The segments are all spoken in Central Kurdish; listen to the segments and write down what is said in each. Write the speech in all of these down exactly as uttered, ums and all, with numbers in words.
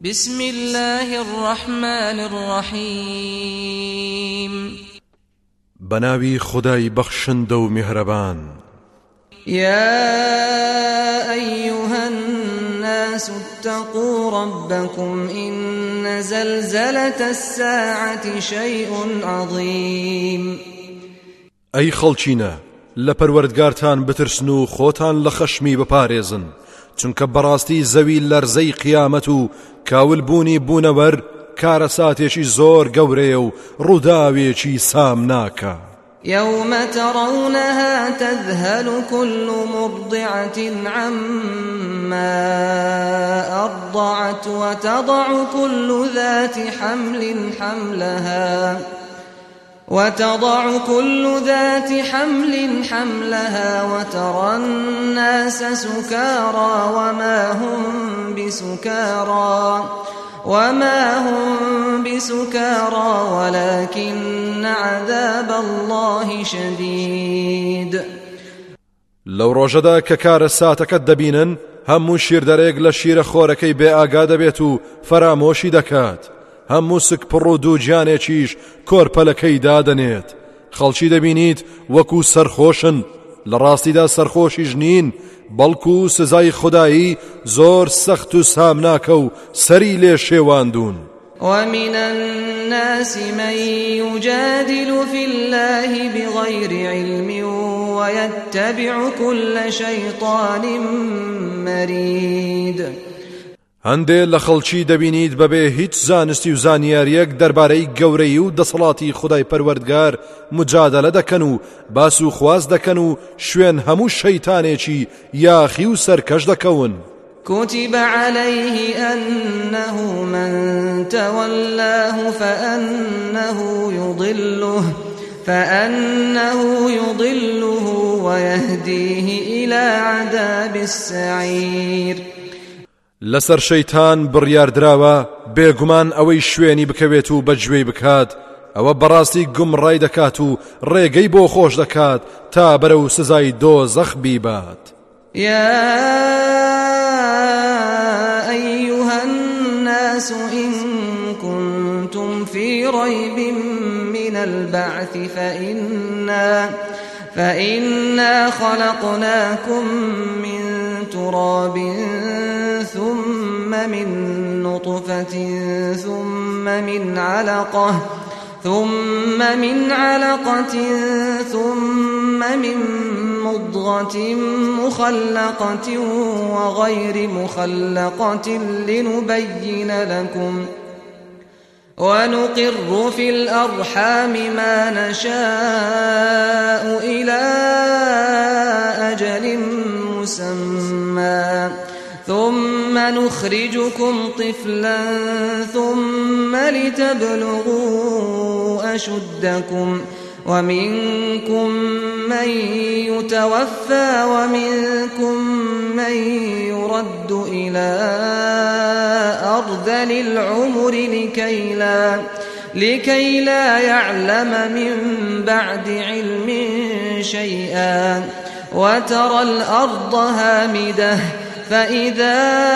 بسم الله الرحمن الرحيم بناوي خداي بخشند و مهربان. يا أيها الناس اتقوا ربكم إن زلزلة الساعة شيء عظيم. أي خلچينا لپروردگارتان بترسنو خوتان لخشمي بپاريزن چونکە بەڕاستی زەوی لەرزەی قیامەت و کاولبوونی بوونەوەر کارەساتێکی زۆر گەورەیە و ڕووداوێکی سام ناکە. يوم ترونها تذهل كل مرضعة عما أرضعت وتضع كل ذات حمل حملها وتضع كل ذات حمل حملها وترى الناس سكارى وما هم بسكارى وما هم بسكارى ولكن عذاب الله شديد. لو روجدا ككار ساتك الدبينن همو شير دريق لشير خوركي بي آقا دبيتو فراموشي دكات همو سك پڕ دوو گیانێکیش کۆرپەلەکەی دادەنێت. خەڵکی دەبینیت وەکو سەرخۆشن، لە ڕاستیدا سەرخۆشیش نین، بەڵکو سزای خودایی زۆر سەخت و سامناکە و سەری لێ شێواندون. ومن الناس من يجادل في الله بغير علم ويتبع كل شيطان مريد. هەندێ لە خەڵکی دەبینیت بەبێ هیچ زانستی و زانیاریەک دەربارەی گەورەی و دەسەڵاتی خودای پەروەردگار مجادلە دەکەن و باس و خواز دەکەن و شوێن هەموو شەیتانێکی یاخی و سەرکەش دەکەون. كتب عليه أنه من تولاه فأنه يضله فأنه يضله ويهديه إلى عذاب السعير. لسر شەیتان بڕیاردراوە بێگومان ئەوەی شوێنی بکەوێت و بەگوێی بکات، ئەوە بەڕاستی گومڕای دەکات و ڕێگەی بۆ خۆش دەکات تا بەرەو سزای دۆزەخ بیبات. يا أيها الناس إن كنتم في ريب من البعث فإنا فإنا خلقناكم من تراب ثم من نطفة ثم من علقة ثم من علقة ثم من مضغة مخلقة وغير مخلقة لنبين لكم ونقر في الأرحام ما نشاء إلى أجل مسمى ثم نخرجكم طفلا ثم لتبلغوا أشدكم ومنكم من يتوفى ومنكم من يرد إلى أرذل العمر لكي لا, لكي لا يعلم من بعد علم شيئا وترى الأرض هامدة فإذا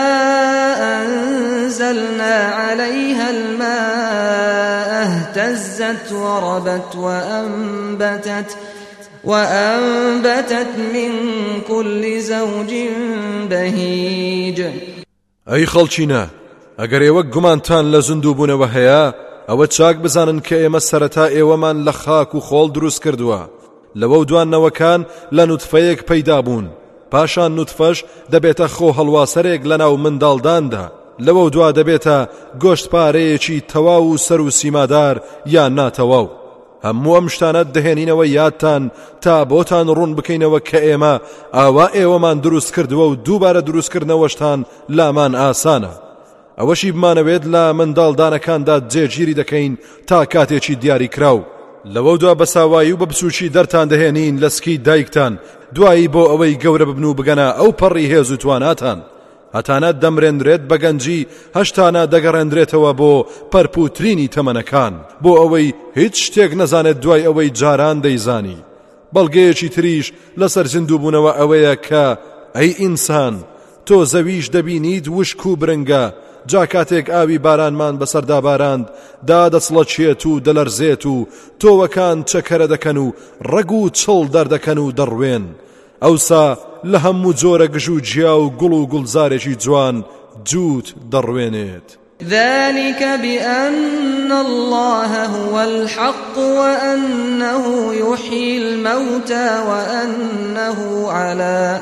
أنزلنا عليها الماء اهتزت وربت وأنبتت وأنبتت من كل زوج بهيج. أي خەڵچینە ئەگەر ئێوە گومانتان لە زیندووبوونەوە هەیە ئەوە چاک بزانن کە ئێمە سەرەتا ئێوەمان لە خاک و خۆڵ دروست کردووە، لەوە دوانەوەکان لە نوتفەیەک پەیدا بوون، پاشان نوتفەش دەبێتە خۆ هەڵواسەرێک لەناو منداڵداندا، لەوە دوا دەبێتە گۆشتپارەیەکی تەواو و سەر و سیمادار یان ناتەواو. هەموو ئەم شتانە دەهێنینەوە یادتان تا بۆتان ڕوون بکەینەوە کە ئێمە ئاوا ئێوەمان دروست کردووە و دووبارە دروستکردنەوەشتان لامان ئاسانە. ئەوەشی بمانەوێت لە منداڵدانەکاندا جێگیری دەکەین تا کاتێکی دیاری کراو، لەوە دوا بەساوایی و بە بچووکی دەرتان دەهێنین لە سکی دایکتان دوایی بۆ ئەوەی گەورە ببن و بگەنە ئەو پەڕی هێز و تواناتان، هەتانە دەمرێنرێت بە گەنجی هەشتانە دەگەڕێنرێتەوە بۆ پەرپوترینی تەمەنەکان، بۆ ئەوەی هیچ شتێک نەزانێت دوای ئەوەی جاران دەیزانی. بەڵگەیەکی تریش لەسەر زیندووبوونەوە ئەوەیە کە ئەی ئینسان تۆ زەویش دەبینیت وشک و برنگە، جا کاتێک ئاوی بارانمان بەسەردا باراند دادەچڵەچێت و دەلەرزێت و تۆوەکان چەکەرە دەکەن و ڕەگ و چڵ دەردەکەن و دەڕوێن ئەوسا لە هەموو جۆرە گژ و جیا و گوڵ و گوڵزارێکی جوان جووت دەڕوێنێت. ذلك بأن الله هو الحق وأنه يحيي الموتى وأنه على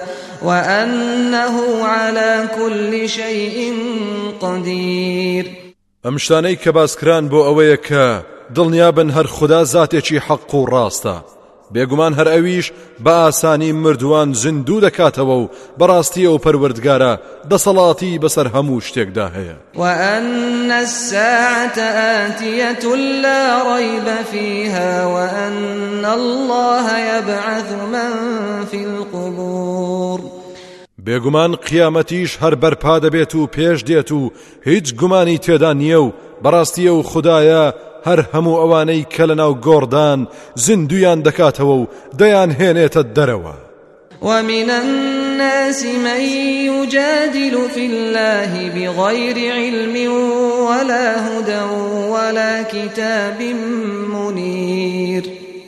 وأنه على كل شيء قدير. ئەم شتانەی کە باسکران بۆ ئەوەیە کە دڵنیابن هەر خوددا زاتێکی حەق و ڕاستە، بێگومان هەر ئەویش بە ئاسانی مردووان زیندوو دەکاتەوە و بەڕاستی ئەو پەروەردگارە دەسەڵاتی بەسەر هەموو شتێکدا هەیە. وأن الساعة آتية لا ريب فيها وأن الله يبعث من في القبور. بێگومان قیامەتیش هەر بەرپا دەبێت و پێش دێت و هیچ گومانی تێدا نییە و بەڕاستی ئەو خوددایە هەر هەموو ئەوانەی کە لەناو گۆڕدان زیندویان دەکاتەوە و دەیان هێنێتە دەرەوە. ومن الناس من يجادل في الله بغير علم ولا هدى ولا كتاب منير.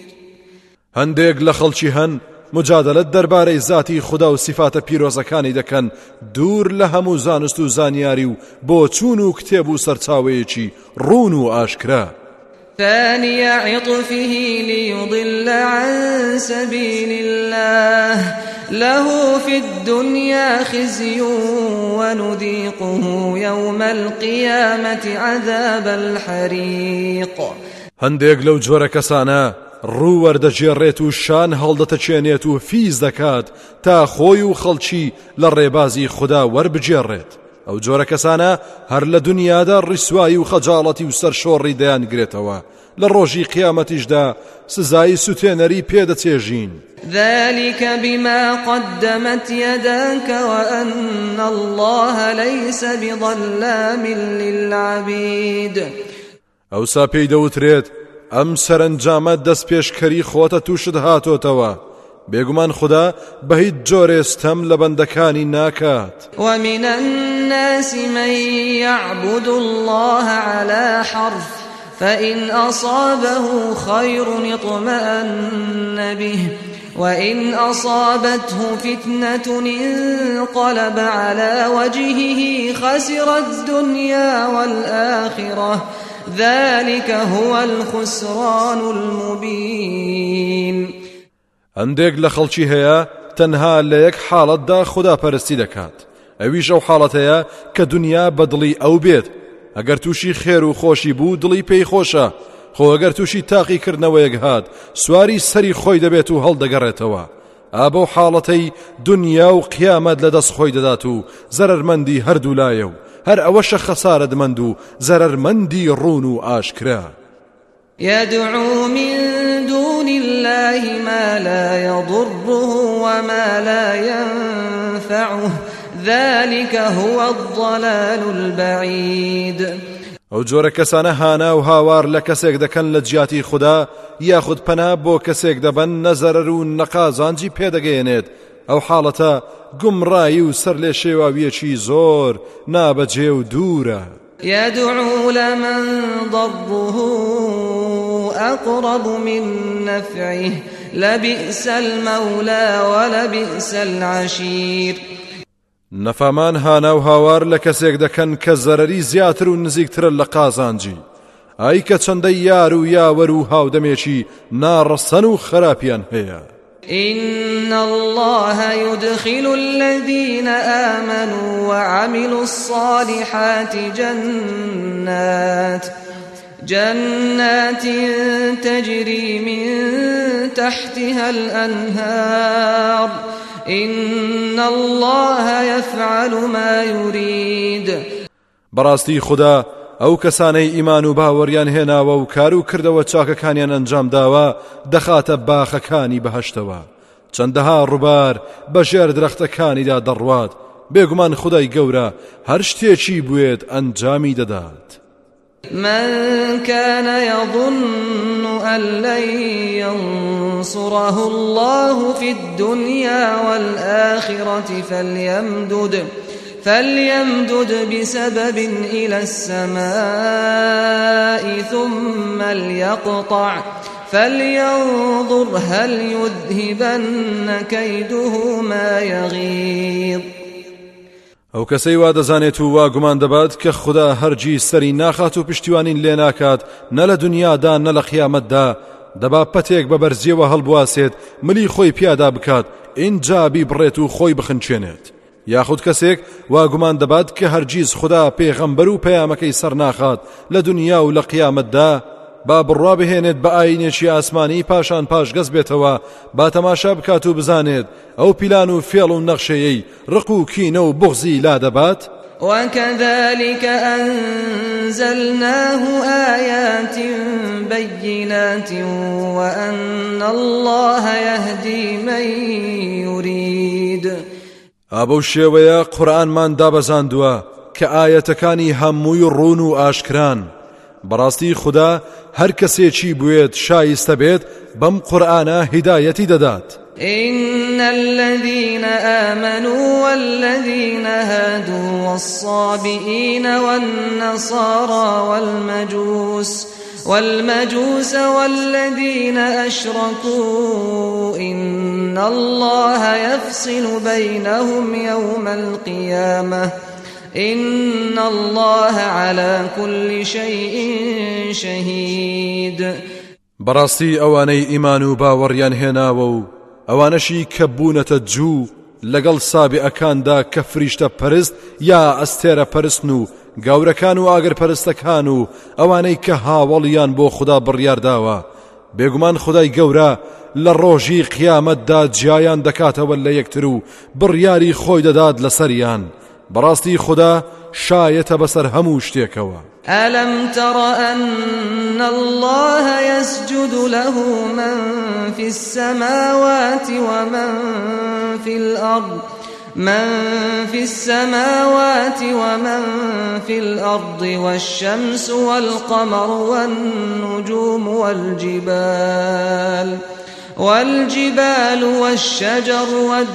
هەندێک لە خەڵکی هەن مجادلت دەربارەی ذاتی خوددا و سیفاتە پیرۆزەکانی دەکەن دوور لە هەموو زانست و زانیاری و بۆ چوون و کتێب و سەرچاوەیەکی ڕوون و ئاشکرا. ثاني عطفه ليضل عن سبيل الله له في الدنيا خزي ونذيقه يوم القيامة عذاب الحريق. هەندێک لەو جۆرە کەسانە ڕوو وەردەجێڕێت و شان هەڵدەتەچێنێت و فیز دەکات تا خۆی و خەڵکی لە ڕێبازی خوددا وەربجێڕێت. ئەو جۆرە کەسانە هەر لە دنیادا ڕیسوایی و خەجاڵەتی و سەرشۆڕی دەیانگرێتەوە، لە ڕۆژی قیامەتیشدا سزای سوتێنەری پێدەچێژین. ذلك بما قدمت يداك وأن الله ليس بظلام للعبيد. ئەوسا پێی دەوترێت ئەم سەرنجامە دەست پێشکەری خۆتە تووشت هاتۆتەوە، بێگومان خوددا بە هیچ جۆرێستەم لە بەندەکانی ناکات. ومن الناس من يعبد الله على حرف فإن أصابه خير اطمأن به وإن أصابته فتنة انقلب على وجهه خسر الدنيا والآخرة ذلك هو الخسران المبين. هەندێک لە خەڵکی هەیە تەنها لە یەک حاڵەتدا خوداپەرستی دەکات، ئەویش ئەو حاڵەتەیە کە دنیا بە دڵی ئەو بێت، ئەگەر تووشی خێر و خۆشی بوو دڵی پێی خۆشە، خۆ ئەگەر تووشی تاقیکردنەوەیەک هات سواری سەری خۆی دەبێت و هەڵدەگەڕێتەوە. ئابە حاڵەتەی دنیا و قیامەت لە دەست خۆی دەدات و زەرەرمەندی هەردوو لایە و هەر ئەوەشە خەسارەتمەند و زەرەرمەندی ڕوون و ئاشکرا. يدعو من دون الله ما لا يضره وما لا ينفعه ذلك هو الضلال البعيد. ئەو جۆرە کەسانە هانا و هاوار لە کەسێک دەکەن لە جیاتی خوددا یاخود پەنا بۆ کەسێک دەبەن نەزەرەر و نەقازانجی پێدەگەێنێت، ئەو حاڵەتە گومڕایی و سەر لێ شێواویەکی زۆر نابەجێ و دوورە. يدعو لمن ضره أقرب من نفعه لبئس المولى ولبئس العشير. نەفامان هانا و هاوار لە کەسێک دەکەن کە زەرەری زیاتر و نزیکترە لە قازانجی، ئای کە چەندە یار و یاوەر و هاودەمێکی ناڕەسەن و خراپیان هەیە. إن الله يدخل الذين آمنوا وعملوا الصالحات جنات جنات تجري من تحتها الأنهار إن الله يفعل ما يريد. براستي خدا ئەو کەسانەی ئیمان و باوەڕیان هێناوە و کار و کردەوە چاکەکانیان ئەنجام داوە دەخاتە باخەکانی بەهەشتەوە، چەندەها ڕووبار بەژێر درەختەکانیدا دەڕوات، بێگومان خودای گەورە هەر شتێکی بوێت ئەنجامی دەدات. من كان يظن أن لن ينصره الله في الدنيا والآخرة فليمدد فليمدد بسبب إلى السماء ثم ليقطع فلينظر هل يذهبن كيده ما يغيظ. ئەو کەسەی وا دەزانێت و وا گومان دەبات کە خوددا هەرگیز سەری ناخات و پشتیوانین لێ ناکات نە لە دنیادا نە لە قیامەتدا، دەبا پەتێک بە بەرزیەوە هەڵبواسێت ملی خۆی پیادا بکات ئینجا بیبڕێت و خۆی بخنچێنێت. یاخود کەسێک وا گومان دەبات کە هەرگیز خوددا پێغەمبەر و پەیامەکەی سەر ناخات لە دنیا و لە قیامەتدا، با بڕوا بهێنێت بە ئاینێکی ئاسمانی پاشان پاشگەز بێتەوە، با تەماشا بکات و بزانێت ئەو پیلان و فێڵ و نەخشەیەی ڕق و کینە و بغزی لا دەبات. وكذلك أنزلناه آيات بينات وأن الله يهدي من يريد. ئابەو شێوەیە قورئانمان دابەزاندووە کە ئایەتەکانی هەمووی ڕوون و ئاشکران. بەڕاستی خوددا هەر کەسێکی بوێت شایستە بێت بەم قورئانە هیدایەتی دەدات. إن الذين آمنوا والذين هادوا والصابئين والنصارى والمجوس والمجوس والذين أشركوا إن الله يفصل بينهم يوم القيامة إن الله على كل شيء شهيد. بەڕاستی ئەوانەی ئیمان و باوەڕیان هێناوە و ئەوانەشی کە بوونەتە جوو لەگەڵ سابئەکاندا کە فریشتە پەرست یا ئەستێرە پەرستن و گاورەکان و ئاگر پەرستەکان و ئەوانەی کە هاوڵیان بۆ خوددا بڕیارداوە، بێگومان خودای گەورە لە ڕۆژی قیامەتدا جیایان دەکاتەوە لە یەکتر و بڕیاری خۆی دەدات لەسەریان. بەڕاستی خوددا شایەتە بەسەر هەموو شتێکەوە. ألم تر أن الله يسجد له من في السماوات ومن في الأرض من في السماوات ومن في الأرض والشمس والقمر والنجوم والجبال والجبال والشجر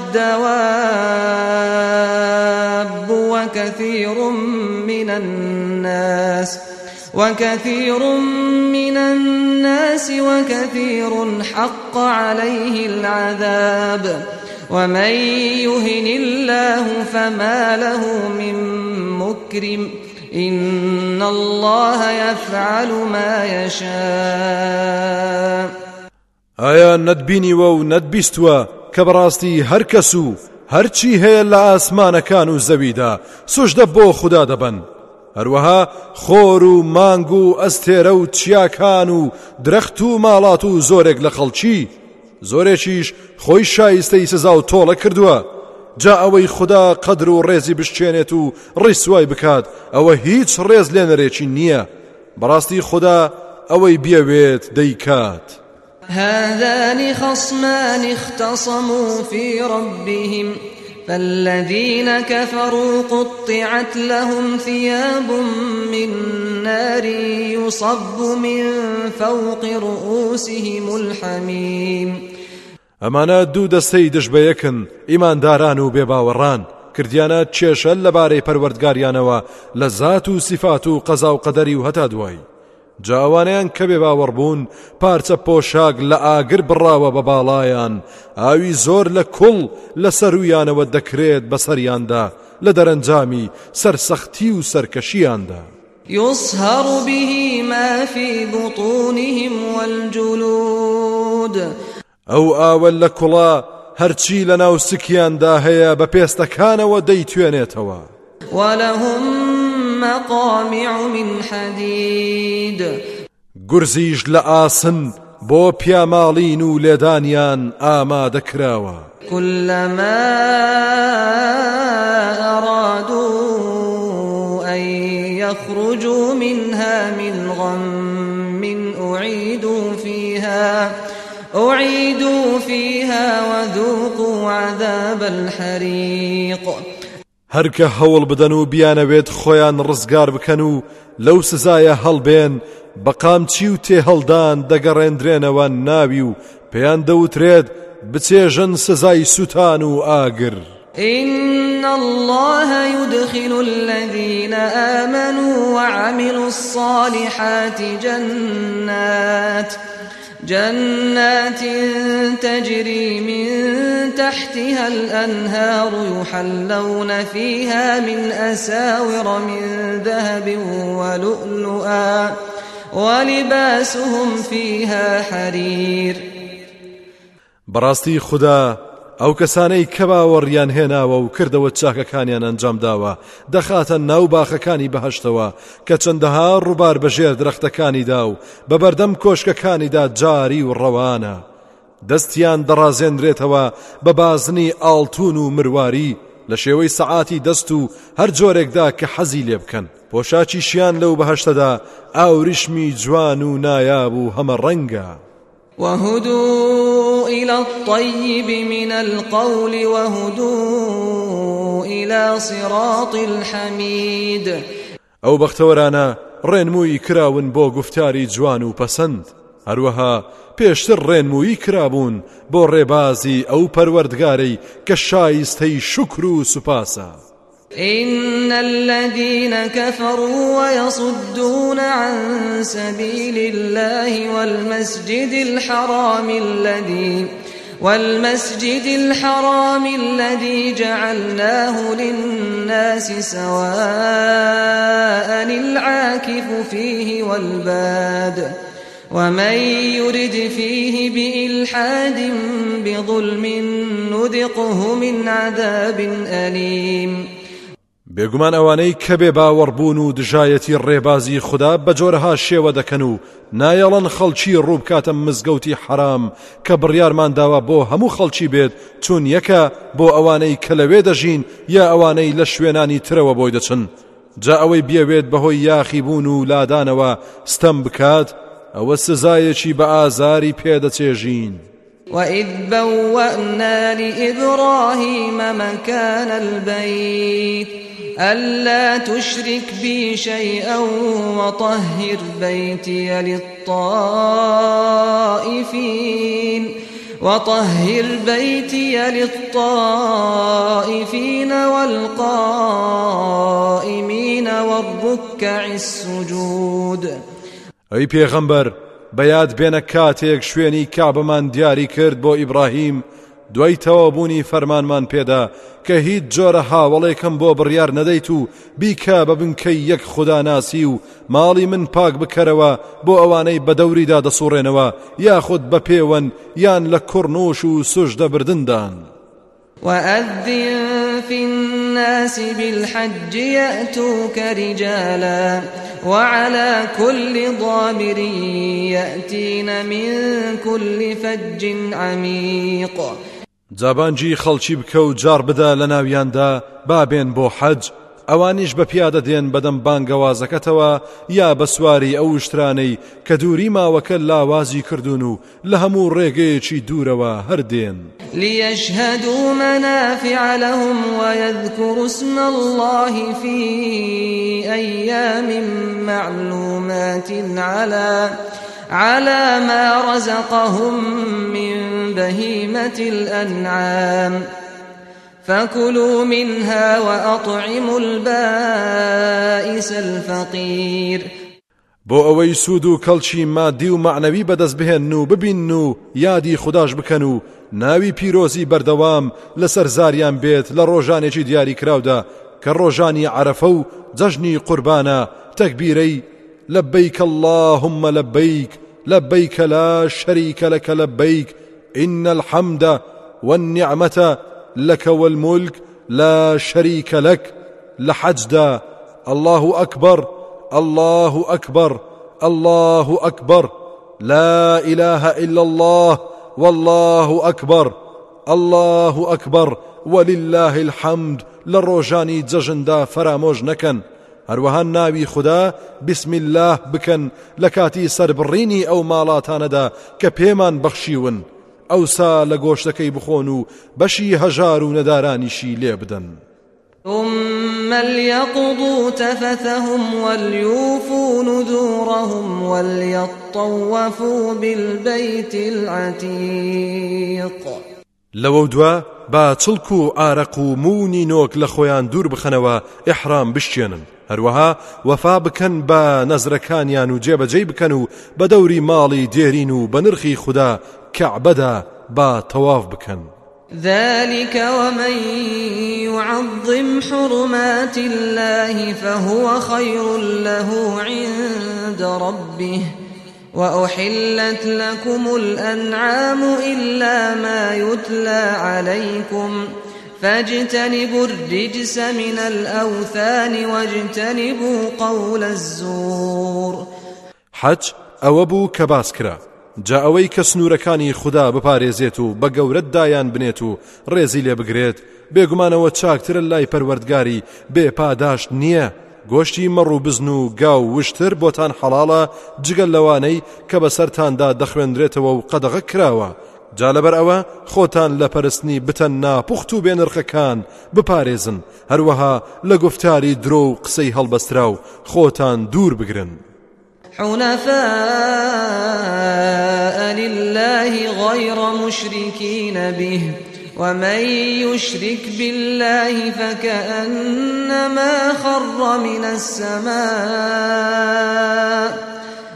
والدواب وكثير من الناس وكثير من الناس وكثير حق عليه العذاب ومن يهن الله فما له من مكرم إن الله يفعل ما يشاء. ئایا نەتبینیوە و نەتبیستووە کە بەڕاستی هەر کەس و هەرچی هەیە لە ئاسمانەکان و زەویدا سوژدە بۆ خوددا دەبن، هەروەها خۆر و مانگ و ئەستێرە و چیاکان و درەخت و ماڵات و زۆرێک لە خەڵکی، زۆرێکیش خۆی شایستەی سزا و تۆڵە کردووە. جا ئەوەی خوددا قەدر و ڕێزی بشکێنێت و ڕیسوای بکات ئەوە هیچ ڕێز لێنەرێکی نییە. بەڕاستی خوددا ئەوەی بیەوێت دەیکات. هذان خصمان اختصموا في ربهم فالذين كفروا قطعت لهم ثياب من نار يصب من فوق رؤوسهم الحميم. ئەمانە دوو دەستەی دژبەیەکن، ئیمانداران و بێباوەڕان، کردیانە کێشە لەبارەی پەروەردگاریانەوە لە زات و سیفات و قەزا و قەدەری و هەتا دوای. جاوانیان کە بێباوەڕ بوون پارچە پۆشاک لە ئاگر بڕاوە بە باڵایان، ئاوی زۆر لە کوڵ لە سەرویانەوە دەکرێت بەسەریاندا لە دەرەنجامی سەرسەختی و سەرکەشیاندا. يصهر به ما في بطونهم والجلود. ئەو ئاوە لە کوڵا هەرچی لە ناو سکیاندا هەیە بە پێستەکانەوە دەیتوێنێتەوە. ولهم مقامع من حديد. گورزیش لە ئاسن بۆ پیاماڵین و لێدانیان ئامادەکراوە. كلما أرادوا أن يخرجوا منها من غم أعيدوا فيها أعيدوا فيها وذوقوا عذاب الحريق. هەرکە هەوڵ بدەن و بیانەوێت خۆیان ڕزگار بکەن و لەو سزایە هەڵبێن، بەقامچی و تێهەڵدان دەگەڕێندرێنەوە ناوی و پێیان دەوترێت بچێژن سزای سوتان و ئاگر. إن الله يدخل الذين آمنوا وعملوا الصالحات جنات جنات تجري من تحتها الأنهار يحلون فيها من أساور من ذهب ولؤلؤا ولباسهم فيها حرير. براستي خدا ئەو کەسانەی کە باوەڕیان هێناوە و کردەوە چاکەکانیان ئەنجام داوە دەخاتە ناو باخەکانی بەهەشتەوە کە چەندەها ڕووبار بەژێر درەختەکانیدا و بە بەردەم کۆشکەکانیدا جاری و ڕەوانە. دەستیان دەڕازێنرێتەوە بە بازنی ئاڵتون و مرواری لە شێوەی سەعاتی دەست و هەر جۆرێکدا کە حەزی لێ بکەن. پۆشاکیشیان لەو بەهەشتەدا ئاوریشمی جوان و نایاب و هەمە ڕەنگە. وهدوا إلى الطيب من القول وهدوا إلى صراط الحميد. ئەو بەختەوەرانە ڕێنمووی کراون بۆ گفتاری جوان و پەسەند، هەروەها پێشتر ڕێنمووی کرابوون بۆ ڕێبازی ئەو پەروەردگارەی کە شایستەی شکر و سوپاسە. إن الذين كفروا ويصدون عن سبيل الله والمسجد الحرام الذي والمسجد الحرام الذي جعلناه للناس سواء العاكف فيه والباد ومن يرد فيه بإلحاد بظلم نذقه من عذاب أليم. بێگومان ئەوانەی کە بێ باوەڕبوون و دژایەتی ڕێبازی خوددا بە جۆرەها شێوە دەکەن و نایەڵەن خەڵکی ڕووبکاتە مزگەوتی حرام کە بڕیارمان داوە بۆ هەموو خەڵکی بێت چون یەکە بۆ ئەوانەی کە لەوێ دەژین یا ئەوانەی لە شوێنانی ترەوە بۆی دەچن. جا ئەوەی بێوێت بەهۆی یاخی بوون و لادانەوە ستەم بکات ئەوە سزایەکی بە ئازاری پێدەچێژین. وإذ بوأنا لإبراهيم مكان البيت ألا تشرك بي شيئا وطهر بيتي للطائفين وطهر بيتي للطائفين والقائمين والركع السجود. أي پیغمبر بەیاد بێنە کاتێک شوێنی کابمان دیاری کرد بۆ ئیبراهیم دوای تەوابوونی فەرمانمان پێدا کە هیچ جۆرە هاوڵێکم بۆ بڕیار نەدەیت و بیکە بە بنکەی یەک خوداناسی و ماڵی من پاک بکەرەوە بۆ ئەوانەی بە دەوریدا دەسوڕێنەوە یاخود بە پێوەن یان لە کوڕنوش و سوژدە بردندان. وأذن في الناس بالحج يأتوك رجالا وعلى كل ضامر يأتين من كل فج عميق. جابانجی خەڵکی بکە و جار بدە لە ناویاندا بابێن بۆ حەج، ئەوانیش بە پیادە دێن بەدەم بانگەوازەکەتەوە یا بە سواری ئەو شترانەی کە دووری ماوەکە لاوازی کردوون و لە هەموو ڕێگەیەکی دوورەوە هەردێن. ليشهدوا منافع لهم ويذكروا اسم الله في أيام معلومات على على ما رزقهم من بهيمة الأنعام فكلوا منها وأطعموا البائس الفقير. بۆ ئەوەی سوود و کەڵکی مادی و معنەوی بەدەست بهێن و ببین و یادی خوداش بکەن و ناوی پیرۆزی بەردەوام لەسەر زاریان بێت لە ڕۆژانێکی دیاری کراودا کە ڕۆژانی عەرەفە و جەژنی قوربانە تەکبیرەی لەبەیک اللهم لەبەیک لەبەیک لا شەریکە لەکە لەبەیک إن الحمد والنعمة لك والملك لا شريك لك لحجدا الله أكبر الله أكبر الله أكبر لا إله إلا الله والله أكبر الله أكبر ولله الحمد للروجاني ججندا فراموج نكن هەروەها ناوی خدا بسم الله بکەن لە کاتی سەربڕینی ئەو ماڵاتانەدا کە پێمان بەخشیون ئەوسا لە گۆشتەکەی بخۆن و بەشی هەژار و نەدارانیشی لێ بدەن. ثم ليقضوا تفثهم وليوفوا نذورهم وليطوفوا بالبيت العتيق. لەوە دووە با چڵک و ئارەق و مونی نۆک لە خۆیان دوور بخەنەوە ئیحرام بشتێنن هەروەها وەفا بکەن بە نەزرەکانیان و جێبەجێی بکەن و بە دەوری ماڵی دێرین و بە نرخی خوددا کەعبەدا با تەواف بکەن. ذلك ومن يعظم حرمات الله فهو خير له عند ربه وأحلت لكم الأنعام إلا ما يتلى عليكم فاجتنبوا الرجس من الأوثان واجتنبوا قول الزور. حج أوبو كباسكرا جا ئەوەی کە سنوورەکانی خوددا بپارێزێت و بە گەورەت دایان بنێت و ڕێزی لێ بگرێت بێگومانەوە چاکترە لای پەروەردگاری بێ پاداشت نییە. گۆشتی مەڕ و بزن و گاو وشتر بۆتان حەڵاڵە جگەل لەوانەی کە بەسەرتاندا دەخوێندرێتەوە و قەدەغە کراوە. جا لەبەر ئەوە خۆتان لە پەرستنی بتەن ناپوخت و بێنرخەکان بپارێزن هەروەها لە گفتاری درۆ و قسەی هەڵبەسترا و خۆتان دوور بگرن. حنفاء لله غير مشركين به ومن يشرك بالله فكأنما خر من السماء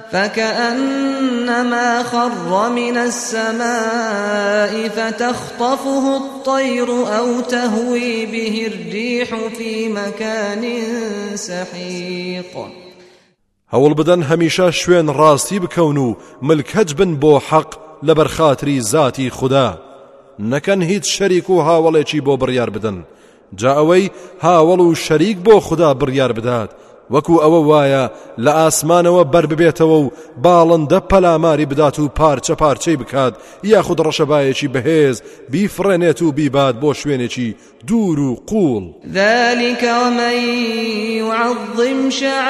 فكأنما خر من السماء فتخطفه الطير أو تهوي به الريح في مكان سحيق. هەوڵ بدەن هەمیشە شوێن ڕاستی بکەون و ملکەج بن بۆ حەق لەبەر خاتری زاتی خوددا نەکەن هیچ شەریک و هاوڵێکی بۆ بڕیار بدەن جا ئەوەی هاوڵ و شەریک بۆ خوددا بڕیار بدات وەکو ئەوە وایە لە ئاسمانەوە بەر ببێتەوە و باڵندە پەلاماری بدات و پارچە پارچەی بکات یاخود ڕەشەبایەکی بەهێز بیفڕێنێت و بیبات بۆ شوێنێکی دوور و قوڵ. ذلك ومن يعظم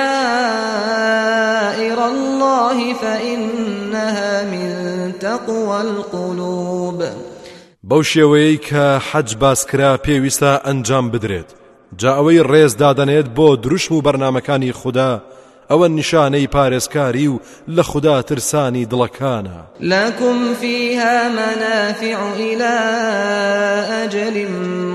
شعائر الله فإنها من تقوى القلوب. بەو شێوەیەی کە حەج باسکرا پێویستە ئەنجام بدرێت جا ئەوەی ڕێز دادەنێت بۆ دروشم و بەرنامەکانی خوددا ئەوە نیشانەی پارێزکاری و لە خوددا ترسانی دڵەکانە. لكم فيها منافع إلى أجل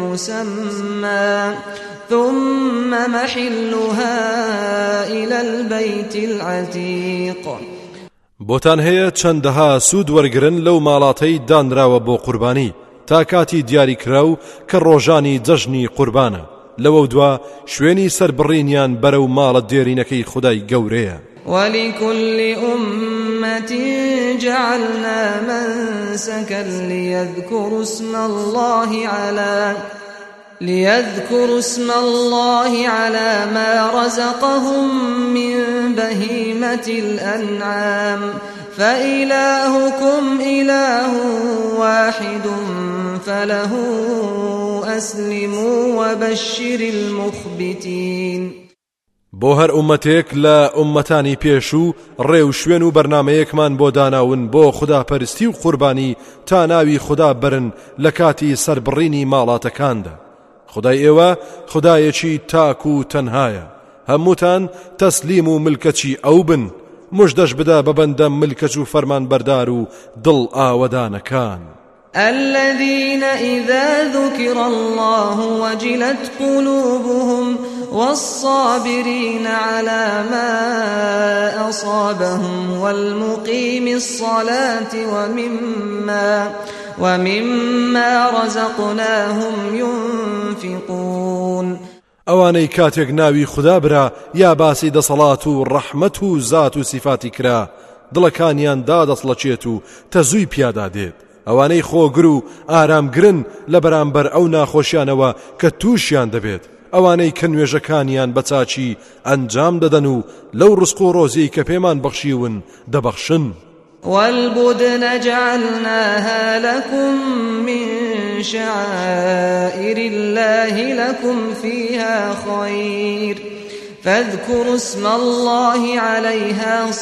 مسمى ثم محلها إلى البيت العتيق. بۆتان هەیە چەندەها سوود وەرگرن لەو ماڵاتەی دانراوە بۆ قوربانی تا کاتی دیاری کراو کە ڕۆژانی جەژنی قوربانە لەوە دوا شوێنی سەربڕینیان بەرەو ماڵە دێرینەکەی خودای گەورەیە. ولكل أمة جعلنا منسكا ليذكروا اسم الله على ليذكروا اسم الله على ما رزقهم من بهيمة الأنعام فإلهكم إله واحد فله أسلموا وبشر المخبتين. بۆ هەر ئومەتێک لە ئومەتانی پێش و ڕێو شوێن و بەرنمەیەکمان بۆ داناون بۆ خوداپەرستی و قوربانی تا ناوی خوددا برن لە کاتی سەربڕینی ماڵاتەکاندا. خدای ئێوە خدایەکی تاک و تەنهایە هەمووتان تەسلیم و ملکەچی ئەو بن مژدەش بدە بە بەندە ملکەچ و فەرمان بەردار و دڵ ئاوەدانەکان. الذين إذا ذكر الله وجلت قلوبهم والصابرين على ما أصابهم والمقيم الصلاة ومما ومما رزقناهم ينفقون. ئەوانەی کاتێک ناوی خوددا برا یا باسی دەسەڵات و ڕەحمەت و زات و سیفاتی کرا دڵەکانیان دادەسڵەچێت و تەزووی پیادا دێت. ئەوانەی خۆگر و ئارامگرن لە بەرامبەر ئەو ناخۆشیانەوە کە تووشیان دەبێت ئەوانەی کە نوێژەکانیان بە چاچی ئەنجام دەدەن و لەو ڕزق و ڕۆزی کە پێمان بەخشیون دەبەخشن. والبدن جعلناها لكم من شعائر الله لكم فيها خير فاذكروا اسم الله عليها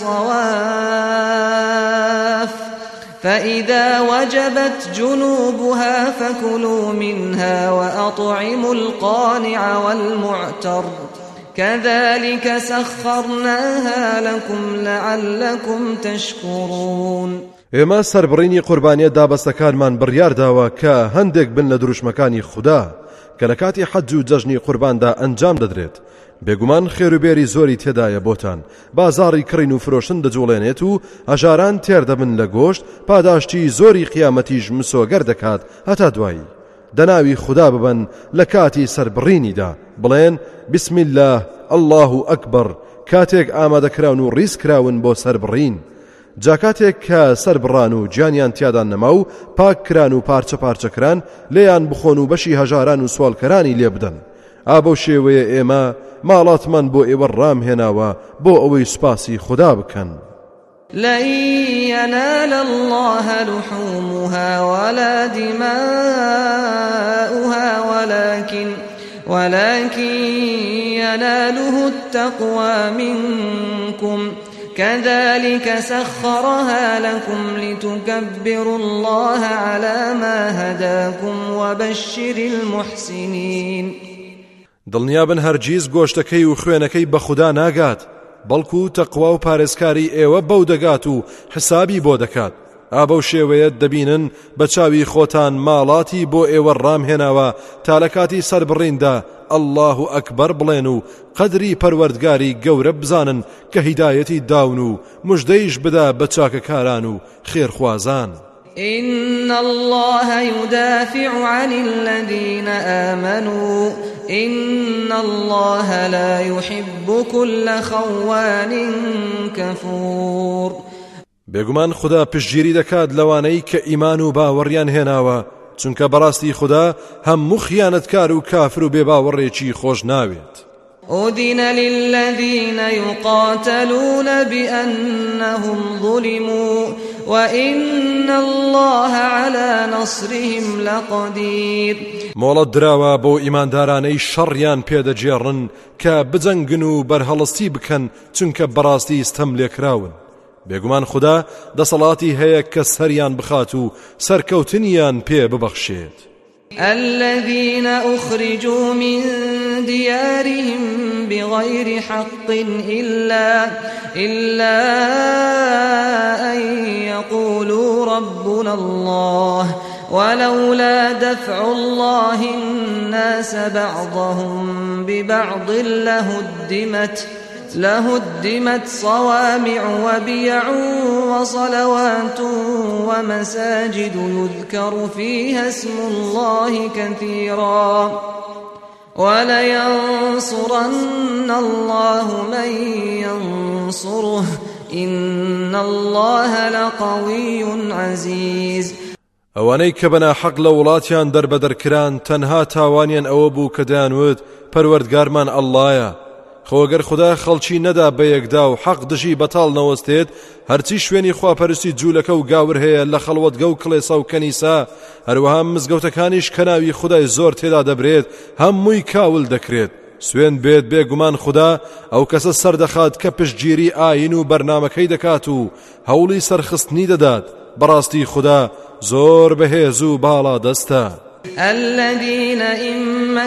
صواف فإذا وجبت جنوبها فكلوا منها وأطعموا القانع والمعتر كذلك سخرناها لكم لعلكم تشكرون. ئێمە سەربڕینی قوربانیە دابەستەکانمان بڕیار داوە کە هەندێک بن لە دروشمەکانی خوددا کە لە کاتی حەج و جەژنی قورباندا ئەنجام دەدرێت. بێگومان خێروبێری زۆری تێدایە بۆتان، بازاڕی کڕین و فرۆشتن دەجوڵێنێت و هەژاران تێردەبن لە گۆشت، پاداشتی زۆری قیامەتیش مسۆگەر دەکات هەتا دوایی. دەناوی خوددا ببن لە کاتی سەربڕینیدا، بڵێن بسم الله الله ئەکبەر کاتێک ئامادەکراون و ڕیزکراون بۆ سەربڕین. جاکاتێک کە سەربڕان و گیانیان تیادان نەما و پاککران و پارچە پارچەکران لێیان بخۆن و بەشی هەژاران و سوالکەرانی لێ بدەن. ئابەو شێوەیە ئێمە ماڵاتمان بۆ ئێوە ڕامهێناوە بۆ ئەوەی سوپاسی خوددا بکەن. لن ينال الله لحومها ولا دماؤها ولكن ولكن يناله التقوى منكم كذلك سخرها لكم لتكبروا الله على ما هداكم وبشر المحسنين. دڵنیابن هەرگیز گۆشتەکەی و خوێنەکەی بە خوددا ناگات، بەڵکو تەقوا و پارێزکاری ئێوە بەو دەگات و حسابی بۆ دەکات. ئابەو شێوەیە دەبینن بە چاوی خۆتان ماڵاتی بۆ ئێوە ڕامهێناوە تا لە کاتی سەربڕیندا الله ئەکبەر بڵێن و قەدری پەروەردگاری گەورە بزانن کە هیدایەتی داون و مژدەیش بدا بە چاکەکاران و خێرخوازان. إن الله يدافع عن الذين آمنوا إن الله لا يحب كل خوان كفور. بێگومان خوددا پشتگیری دەکات لەوانەی کە ئیمان و باوەڕیان هێناوە، چونکە بەڕاستی خوددا هەموو خیانەتکار و کافر و بێباوەڕێکی خۆش ناوێت. أذن للذين يقاتلون بأنهم ظلموا وإن الله على نصرهم لقدير. مۆڵەت دراوە بۆ ئیماندارانەی شەڕیان پێدەجێڕن کە بجەنگن و بەرهەڵستی بکەن چونکە بەڕاستی ستەم لێکراون. بێگومان خوددا دەسەڵاتی هەیە کە سەریان بخات و سەرکەوتنیان پێ ببەخشێت. الذين أخرجوا من ديارهم بغير حق إلا إلا أن يقولوا ربنا الله ولولا دفع الله الناس بعضهم ببعض لهدمت لهدمت صوامع وبيع وصلوات ومساجد يذكر فيها اسم الله كثيرا ولينصرن الله من ينصره إن الله لقوي عزيز. ئەوانەی کە بەنا حەق لە وڵاتیان دەربەدەرکران تەنها تاوانیان ئەوە بوو کە دەیانوت پەروەردگارمان ئەڵڵایە. خۆگەر خوددا خەڵکی نەدا بە یەکدا و حەق دژی بەتاڵ نەوەستێت، هەرچی شوێنی خواپەرستی جوولەکە و گاور هەیە لە خەڵوەتگە و کڵێسا و کەنیسا، هەروەها مزگەوتەکانیش کە ناوی خودای زۆر تێدا دەبرێت هەمووی کاول دەکرێت. سوێن بێت بێگومان خوددا ئەو کەسە سەردەخات کە پشتگیری ئاین و بەرنامەکەی دەکات و هەوڵی سەرخستنی دەدات. بەڕاستی خوددا زۆر بەهێز و باڵا دەستە. الذين إن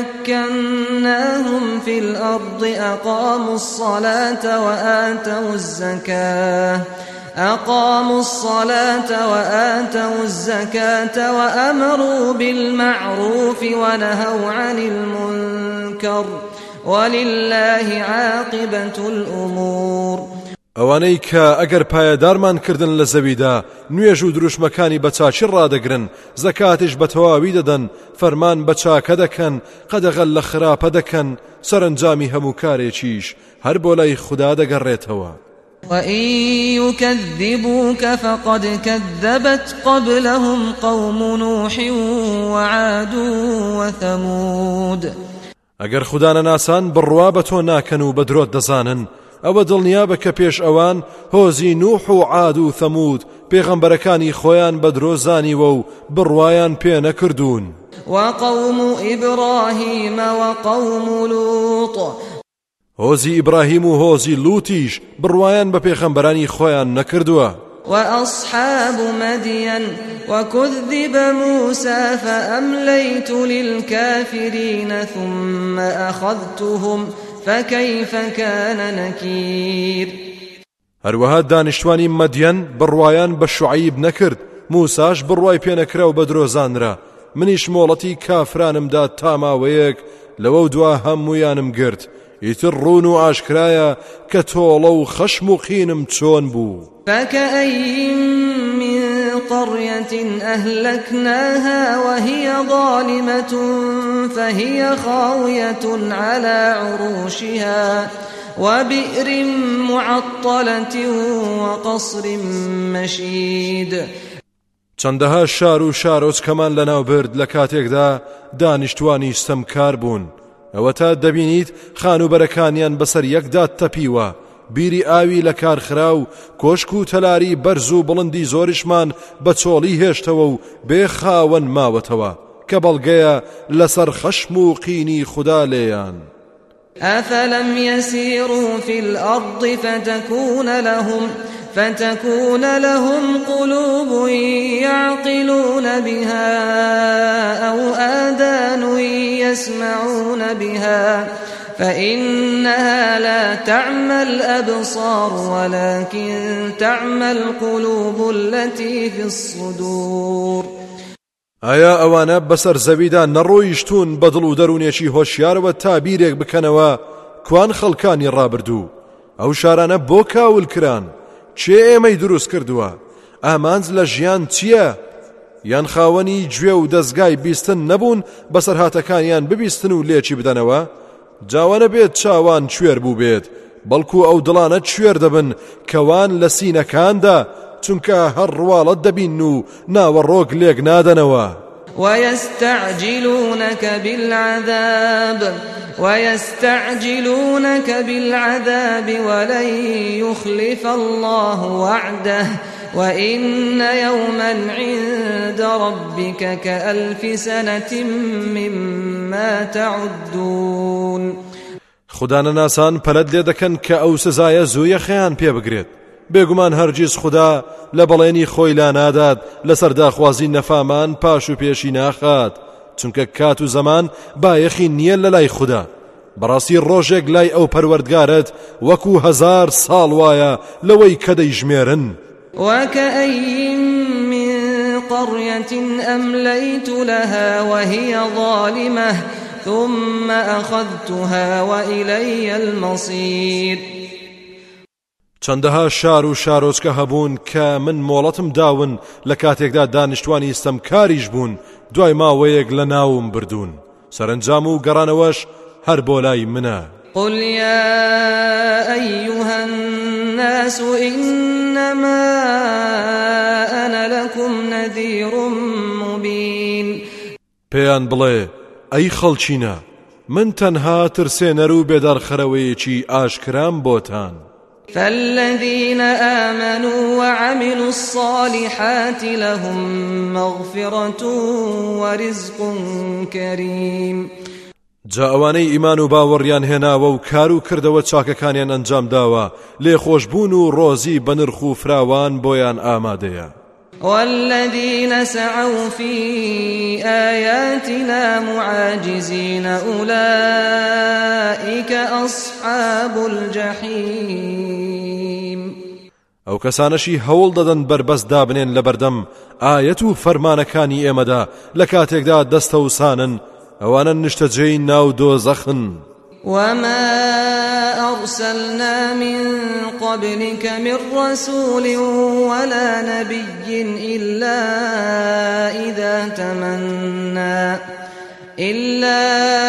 مكناهم في الأرض أقاموا الصلاة وآتوا الزكاة أقاموا الصلاة وآتوا الزكاة وأمروا بالمعروف ونهوا عن المنكر ولله عاقبة الأمور. ئەوانەی کە ئەگەر پایەدارمان کردن لە زەویدا نوێژ و دروشمەکانی بە چاچی ڕادەگرن، زەکاتیش بە تەواوی دەدەن، فەرمان بە چاکە دەکەن، قەدەغەل لە خراپە دەکەن، سەرنجامی هەموو کارێکیش هەر بۆ لای خوددا دەگەڕێتەوە. وإن يكذبوك فقد كذبت قبلهم قوم نوح وعاد وثمود. ئەگەر خوددا نەناسان بڕوا بە تۆ ناکەن و بە درۆت دەزانن، ئەوە دڵنیا بە کە پێش ئەوان هۆزی نوح و عاد و ثەمود پێغەمبەرەکانی خۆیان بە درۆزانیوە و بڕوایان پێ نەکردوون. وقوم إبراهيم وقوم لوط. هۆزی ئیبراهیم و هۆزی لوتیش بڕوایان بە پێغەمبەرانی خۆیان نەکردووە. وأصحاب مدين وكذب موسى فأمليت للكافرين ثم أخذتهم فكيف كان نكير. هەروەها دانیشتوانی مەدیەن بڕوایان بە شوعیب نەکرد، موساش بڕوای پێنەکرا و بە درۆزانرا. منیش مۆڵەتی کافرانمدا تا ماوەیەک، لەوە دوا هەموویانم گرت. ئیتر ڕوون و ئاشکرایە کە تۆڵە و خەشم و قینم چۆن بوو. فكأين من قرية أهلكناها وهي ظالمة فهي خاوية على عروشها وبئر معطلة وقصر مشيد. چەندەها شار و شارۆچکەمان لەناو برد لە کاتێکدا دانیشتوانی ستەمکار بوون. ئەوە تا دەبینیت خانوبەرەکانیان بەسەر یەکدا تەپیوە، بیری ئاوی لە کارخرا و کۆشک و تەلاری بەرز و بڵندی زۆریشمان بە چۆڵی هێشتەوە و بێ خاوەن ماوەتەوە کە بەڵگەیە لەسەر خەشم و قینی خوددا لێیان. أفلم يسيروا في الأرض فتكون لهم فتكون لهم قلوب يعقلون بها أو آذان يسمعون بها فإنها لا تعمى الأبصار ولكن تعمى القلوب التي في الصدور. ئایا ئەوانە بەسەر زەویدا نەڕۆیشتون بە دڵ و دەروونێکی هۆشیارەوە تا بیرێک بکەنەوە کوان خەڵکانی ڕابردوو؟ ئەو شارانە بۆ کاول کران؟ چێ ئێمەی دروست کردووە؟ ئامانج لە ژیان چییە؟ یان خاوەنی گوێ و دەستگای بیستن نەبوون بەسەر هاتەکانیان ببیستن و لێکی بدەنەوە؟ جاوانە بێت چاوان کوێر بوو بێت، بەڵکو ئەو دڵانە کوێر دەبن کەوان لە سینەکاندا، چونکە هەر ڕواڵەت دەبین و ناوەڕۆک لێک نادەنەوە. ويستعجلونك بالعذاب ويستعجلونك بالعذاب ولن يخلف الله وعده وإن يوما عند ربك كألف سنة مما تعدون. خوددانە ناسان پەلەت لێ دەکەن کە ئەو سزایە زوویە خەیان پێ بگرێت. بێگومان هەرگیز خوددا لە بەڵێنی خۆی لا نادات لەسەر داخوازی نەفامان پاش و پێشی ناخات، چونکە کات و زەمان بایەخی نییە لە لای خوددا. بەڕاستی ڕۆژێک لای ئەو پەروەردگارت وەکو هەزار ساڵ وایە لەوەی کە دەیژمێرن. وكأين من قرية أمليت لها وهي ظالمة ثم أخذتها وإلي المصير. چەندەها شار و شارۆچکە هەبوون کە من مۆڵەتم داون لە کاتێکدا دانیشتوانی ستەمکاریش بوون، دوای ماوەیەک لە ناوم بردوون، سەرنجام و گەڕانەوەش هەر بۆ لای منە. قل يا أيها الناس إنما أنا لكم نذير مبين. پێیان بڵێ ئەی خەڵچینە، من تەنها ترسێنەر و بێدارخەرەوەیەکی ئاشکرام بۆتان. فالذين آمنوا وعملوا الصالحات لهم مغفرة ورزق كريم. جا ئەوانەی ئیمان و باوەڕیان هێناوە و کار و کردەوە چاکەکانیان ئەنجام داوە، لێخۆشبوون و ڕۆزی بە نرخ و فراوان بۆیان ئامادەیە. والذين سعوا في آياتنا معاجزين أولئك أصحاب الجحيم. ئەو کەسانەشی هەوڵ دەدەن بربەست دابنێن لە بەردەم ئایەت و فەرمانەکانی ئێمەدا لە کاتێکدا دەستە وسانن، ئەوانە نیشتەجێی ناو دۆزەخن. وما أرسلنا من قبلك من رسول ولا نبي إلا إذا تمنى إلا